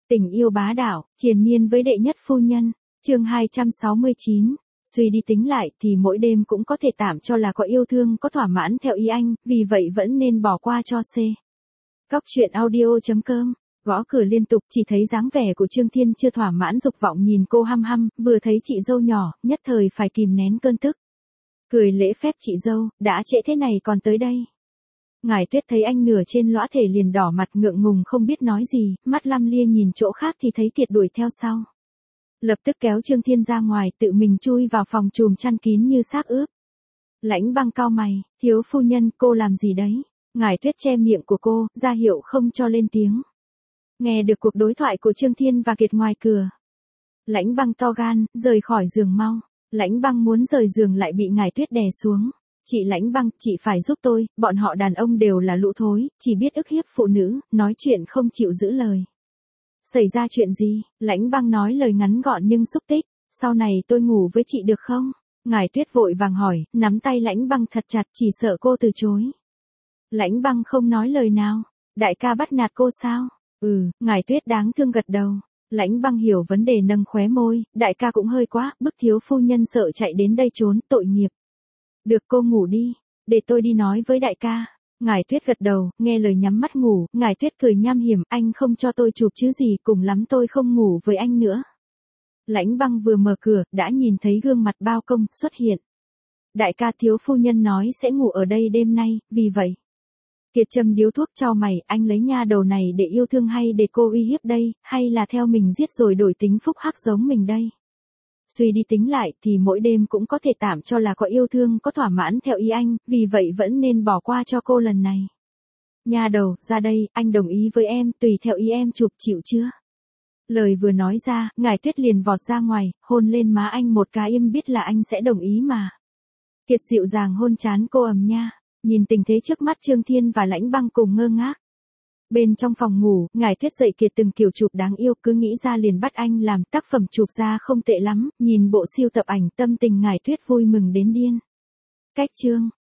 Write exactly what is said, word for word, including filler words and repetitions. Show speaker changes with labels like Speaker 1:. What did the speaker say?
Speaker 1: Tình yêu bá đạo, triền miên với đệ nhất phu nhân. Chương hai trăm sáu mươi chín. Suy đi tính lại thì mỗi đêm cũng có thể tạm cho là có yêu thương có thỏa mãn theo ý anh, vì vậy vẫn nên bỏ qua cho C. Cóc truyện audio chấm com. Gõ cửa liên tục, chỉ thấy dáng vẻ của Trương Thiên chưa thỏa mãn dục vọng nhìn cô hăm hăm, vừa thấy chị dâu nhỏ, nhất thời phải kìm nén cơn tức. Cười lễ phép chị dâu, đã trễ thế này còn tới đây. Ngải Tuyết thấy anh nửa trên lõa thể liền đỏ mặt ngượng ngùng không biết nói gì, mắt lăm lia nhìn chỗ khác thì thấy Kiệt đuổi theo sau. Lập tức kéo Trương Thiên ra ngoài, tự mình chui vào phòng chùm chăn kín như xác ướp. Lãnh Băng cau mày, thiếu phu nhân, cô làm gì đấy? Ngải Tuyết che miệng của cô, ra hiệu không cho lên tiếng. Nghe được cuộc đối thoại của Trương Thiên và Kiệt ngoài cửa. Lãnh Băng to gan, rời khỏi giường mau. Lãnh Băng muốn rời giường lại bị Ngải Tuyết đè xuống. Chị Lãnh Băng, chị phải giúp tôi, bọn họ đàn ông đều là lũ thối, chỉ biết ức hiếp phụ nữ, nói chuyện không chịu giữ lời. Xảy ra chuyện gì? Lãnh Băng nói lời ngắn gọn nhưng xúc tích, sau này tôi ngủ với chị được không? Ngải Tuyết vội vàng hỏi, nắm tay Lãnh Băng thật chặt chỉ sợ cô từ chối. Lãnh Băng không nói lời nào, đại ca bắt nạt cô sao? Ừ, Ngải Tuyết đáng thương gật đầu. Lãnh Băng hiểu vấn đề nâng khóe môi, đại ca cũng hơi quá, bức thiếu phu nhân sợ chạy đến đây trốn, tội nghiệp. Được, cô ngủ đi, để tôi đi nói với đại ca. Ngải Tuyết gật đầu, nghe lời nhắm mắt ngủ, Ngải Tuyết cười nham hiểm, anh không cho tôi chụp chứ gì, cùng lắm tôi không ngủ với anh nữa. Lãnh Băng vừa mở cửa, đã nhìn thấy gương mặt bao công xuất hiện. Đại ca, thiếu phu nhân nói sẽ ngủ ở đây đêm nay, vì vậy. Kiệt châm điếu thuốc chau mày, anh lấy nha đầu này để yêu thương hay để cô uy hiếp đây, hay là theo mình giết rồi đổi tính phúc hắc giống mình đây? Suy đi tính lại thì mỗi đêm cũng có thể tạm cho là có yêu thương có thỏa mãn theo ý anh, vì vậy vẫn nên bỏ qua cho cô lần này. Nha đầu, ra đây, anh đồng ý với em, tùy theo ý em chụp, chịu chưa? Lời vừa nói ra, Ngải Tuyết liền vọt ra ngoài, hôn lên má anh một cái, im biết là anh sẽ đồng ý mà. Kiệt dịu dàng hôn trán cô ầm nha, nhìn tình thế trước mắt Trương Thiên và Lãnh Băng cùng ngơ ngác. Bên trong phòng ngủ, Ngải Tuyết dạy Kiệt từng kiểu chụp đáng yêu, cứ nghĩ ra liền bắt anh làm, tác phẩm chụp ra không tệ lắm, nhìn bộ siêu tập ảnh tâm tình Ngải Tuyết vui mừng đến điên. Cách chương